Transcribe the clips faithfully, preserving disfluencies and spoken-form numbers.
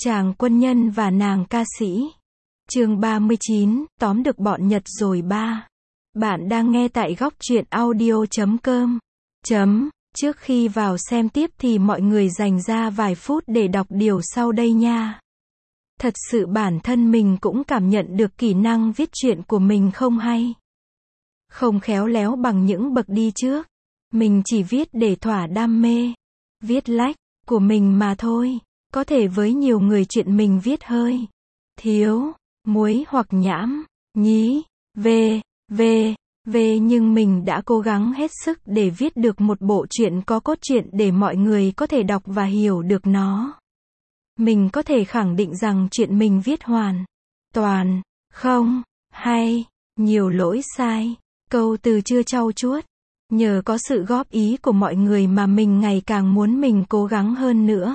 Chàng quân nhân và nàng ca sĩ. Chương ba mươi chín, tóm được bọn Nhật rồi ba. Bạn đang nghe tại góc truyện audio chấm com. Chấm. Trước khi vào xem tiếp thì mọi người dành ra vài phút để đọc điều sau đây nha. Thật sự bản thân mình cũng cảm nhận được kỹ năng viết truyện của mình không hay. Không khéo léo bằng những bậc đi trước. Mình chỉ viết để thỏa đam mê. Viết lách của mình mà thôi. Có thể với nhiều người chuyện mình viết hơi thiếu muối hoặc nhãm, nhí, về, về, về nhưng mình đã cố gắng hết sức để viết được một bộ truyện có cốt truyện để mọi người có thể đọc và hiểu được nó. Mình có thể khẳng định rằng chuyện mình viết hoàn toàn không hay, nhiều lỗi sai, câu từ chưa trau chuốt. Nhờ có sự góp ý của mọi người mà mình ngày càng muốn mình cố gắng hơn nữa.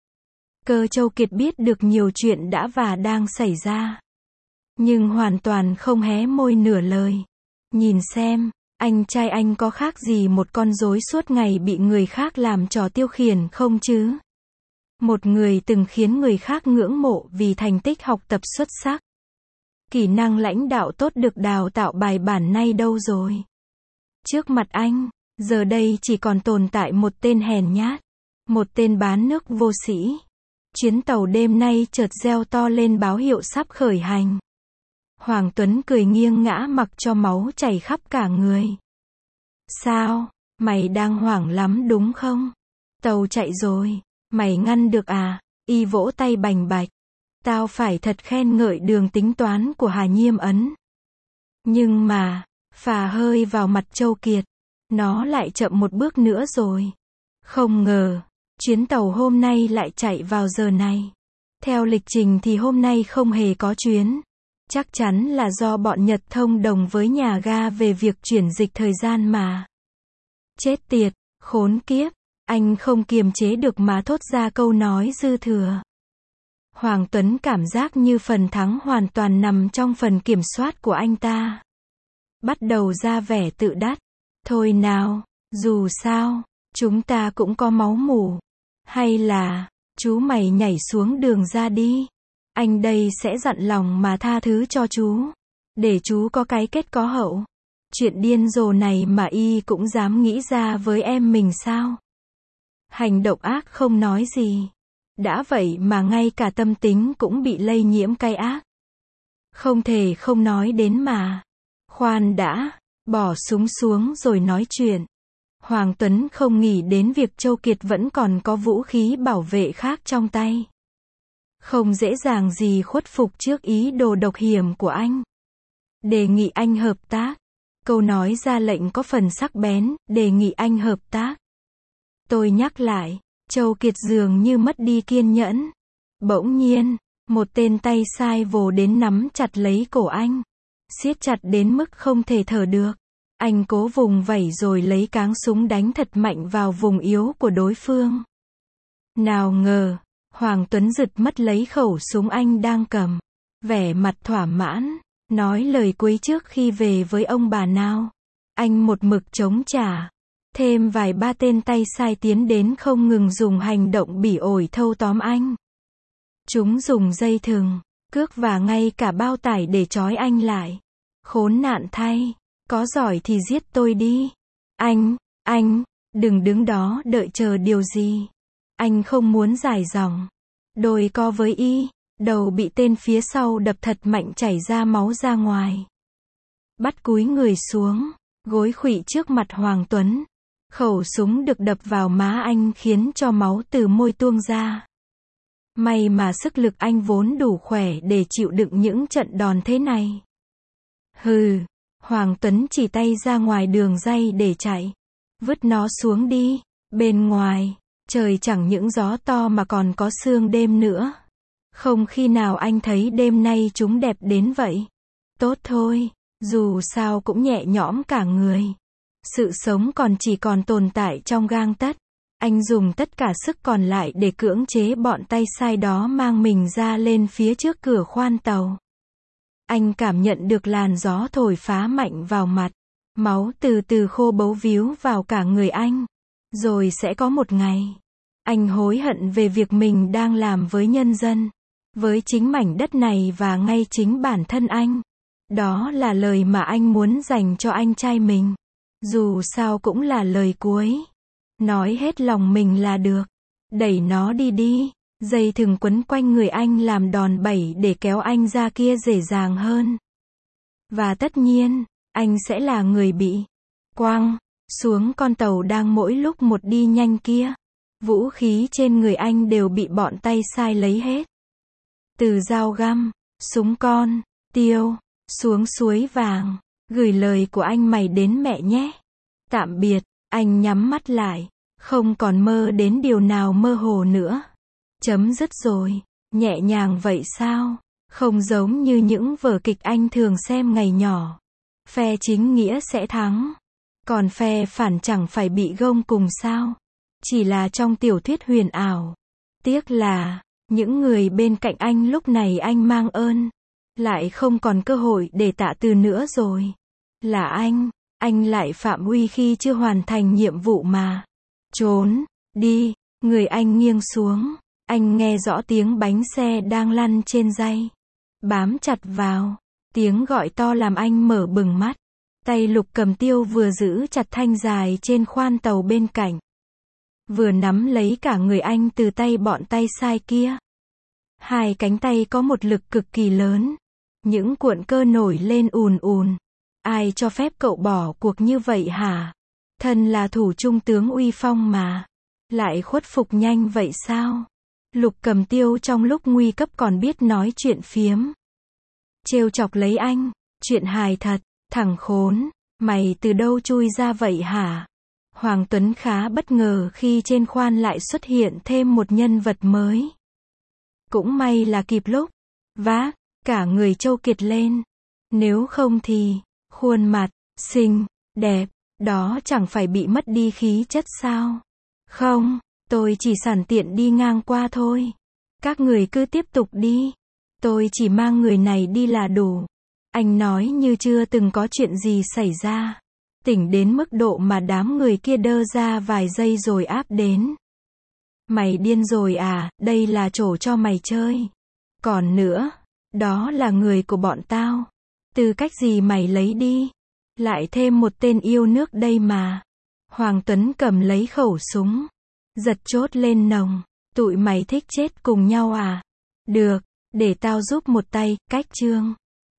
Cơ Châu Kiệt biết được nhiều chuyện đã và đang xảy ra. Nhưng hoàn toàn không hé môi nửa lời. Nhìn xem, anh trai anh có khác gì một con rối suốt ngày bị người khác làm trò tiêu khiển không chứ? Một người từng khiến người khác ngưỡng mộ vì thành tích học tập xuất sắc. Kỹ năng lãnh đạo tốt được đào tạo bài bản nay đâu rồi? Trước mặt anh, giờ đây chỉ còn tồn tại một tên hèn nhát. Một tên bán nước vô sĩ. Chuyến tàu đêm nay chợt reo to lên báo hiệu sắp khởi hành. Hoàng Tuấn cười nghiêng ngã mặc cho máu chảy khắp cả người. Sao, mày đang hoảng lắm đúng không? Tàu chạy rồi, mày ngăn được à? Y vỗ tay bành bạch. Tao phải thật khen ngợi đường tính toán của Hà Nhiêm Ấn. Nhưng mà, phà hơi vào mặt Châu Kiệt. Nó lại chậm một bước nữa rồi. Không ngờ, chuyến tàu hôm nay lại chạy vào giờ này. Theo lịch trình thì hôm nay không hề có chuyến. Chắc chắn là do bọn Nhật thông đồng với nhà ga về việc chuyển dịch thời gian mà. Chết tiệt, khốn kiếp, anh không kiềm chế được mà thốt ra câu nói dư thừa. Hoàng Tuấn cảm giác như phần thắng hoàn toàn nằm trong phần kiểm soát của anh ta. Bắt đầu ra vẻ tự đắc. Thôi nào, dù sao, chúng ta cũng có máu mủ. Hay là, chú mày nhảy xuống đường ra đi. Anh đây sẽ dặn lòng mà tha thứ cho chú. Để chú có cái kết có hậu. Chuyện điên rồ này mà y cũng dám nghĩ ra với em mình sao? Hành động ác không nói gì. Đã vậy mà ngay cả tâm tính cũng bị lây nhiễm cái ác. Không thể không nói đến mà. Khoan đã, bỏ súng xuống rồi nói chuyện. Hoàng Tuấn không nghĩ đến việc Châu Kiệt vẫn còn có vũ khí bảo vệ khác trong tay. Không dễ dàng gì khuất phục trước ý đồ độc hiểm của anh. Đề nghị anh hợp tác. Câu nói ra lệnh có phần sắc bén, đề nghị anh hợp tác. Tôi nhắc lại, Châu Kiệt dường như mất đi kiên nhẫn. Bỗng nhiên, một tên tay sai vồ đến nắm chặt lấy cổ anh. Siết chặt đến mức không thể thở được. Anh cố vùng vẩy rồi lấy cáng súng đánh thật mạnh vào vùng yếu của đối phương. Nào ngờ, Hoàng Tuấn giật mất lấy khẩu súng anh đang cầm. Vẻ mặt thỏa mãn, nói lời cuối trước khi về với ông bà nào. Anh một mực chống trả. Thêm vài ba tên tay sai tiến đến không ngừng dùng hành động bỉ ổi thâu tóm anh. Chúng dùng dây thừng, cước và ngay cả bao tải để trói anh lại. Khốn nạn thay. Có giỏi thì giết tôi đi. Anh, anh, đừng đứng đó đợi chờ điều gì. Anh không muốn dài dòng. Đôi co với y, đầu bị tên phía sau đập thật mạnh chảy ra máu ra ngoài. Bắt cúi người xuống, gối khuỵu trước mặt Hoàng Tuấn. Khẩu súng được đập vào má anh khiến cho máu từ môi tuôn ra. May mà sức lực anh vốn đủ khỏe để chịu đựng những trận đòn thế này. Hừ. Hoàng Tuấn chỉ tay ra ngoài đường ray để chạy. Vứt nó xuống đi. Bên ngoài, trời chẳng những gió to mà còn có sương đêm nữa. Không khi nào anh thấy đêm nay chúng đẹp đến vậy. Tốt thôi, dù sao cũng nhẹ nhõm cả người. Sự sống còn chỉ còn tồn tại trong gang tấc. Anh dùng tất cả sức còn lại để cưỡng chế bọn tay sai đó mang mình ra lên phía trước cửa khoan tàu. Anh cảm nhận được làn gió thổi phá mạnh vào mặt. Máu từ từ khô bấu víu vào cả người anh. Rồi sẽ có một ngày, Anh hối hận về việc mình đang làm với nhân dân, với chính mảnh đất này và ngay chính bản thân anh. Đó là lời mà anh muốn dành cho anh trai mình. Dù sao cũng là lời cuối. Nói hết lòng mình là được. Đẩy nó đi đi. Dây thừng quấn quanh người anh làm đòn bẩy để kéo anh ra kia dễ dàng hơn. Và tất nhiên, anh sẽ là người bị quăng xuống con tàu đang mỗi lúc một đi nhanh kia. Vũ khí trên người anh đều bị bọn tay sai lấy hết. Từ dao găm, súng con, tiêu, xuống suối vàng, gửi lời của anh mày đến mẹ nhé. Tạm biệt, anh nhắm mắt lại, không còn mơ đến điều nào mơ hồ nữa. Chấm dứt rồi, nhẹ nhàng vậy sao? Không giống như những vở kịch anh thường xem ngày nhỏ. Phe chính nghĩa sẽ thắng, còn phe phản chẳng phải bị gông cùng sao? Chỉ là trong tiểu thuyết huyền ảo. Tiếc là, những người bên cạnh anh lúc này anh mang ơn, lại không còn cơ hội để tạ từ nữa rồi. Là anh, anh lại phạm uy khi chưa hoàn thành nhiệm vụ mà. Trốn, đi, người anh nghiêng xuống. Anh nghe rõ tiếng bánh xe đang lăn trên dây. Bám chặt vào. Tiếng gọi to làm anh mở bừng mắt. Tay Lục cầm tiêu vừa giữ chặt thanh dài trên khoan tàu bên cạnh, vừa nắm lấy cả người anh từ tay bọn tay sai kia. Hai cánh tay có một lực cực kỳ lớn. Những cuộn cơ nổi lên ùn ùn. Ai cho phép cậu bỏ cuộc như vậy hả? Thân là thủ trung tướng uy phong mà. Lại khuất phục nhanh vậy sao? Lục cầm tiêu trong lúc nguy cấp còn biết nói chuyện phiếm. Trêu chọc lấy anh. Chuyện hài thật. Thằng khốn. Mày từ đâu chui ra vậy hả? Hoàng Tuấn khá bất ngờ khi trên khoan lại xuất hiện thêm một nhân vật mới. Cũng may là kịp lúc. Vác, cả người trâu kiệt lên. Nếu không thì, khuôn mặt, xinh, đẹp, đó chẳng phải bị mất đi khí chất sao? Không, tôi chỉ sẵn tiện đi ngang qua thôi. Các người cứ tiếp tục đi. Tôi chỉ mang người này đi là đủ. Anh nói như chưa từng có chuyện gì xảy ra. Tỉnh đến mức độ mà đám người kia đơ ra vài giây rồi áp đến. Mày điên rồi à, đây là chỗ cho mày chơi. Còn nữa, đó là người của bọn tao. Tư cách gì mày lấy đi. Lại thêm một tên yêu nước đây mà. Hoàng Tuấn cầm lấy khẩu súng. Giật chốt lên nòng. Tụi mày thích chết cùng nhau à? Được, để tao giúp một tay, cách chương.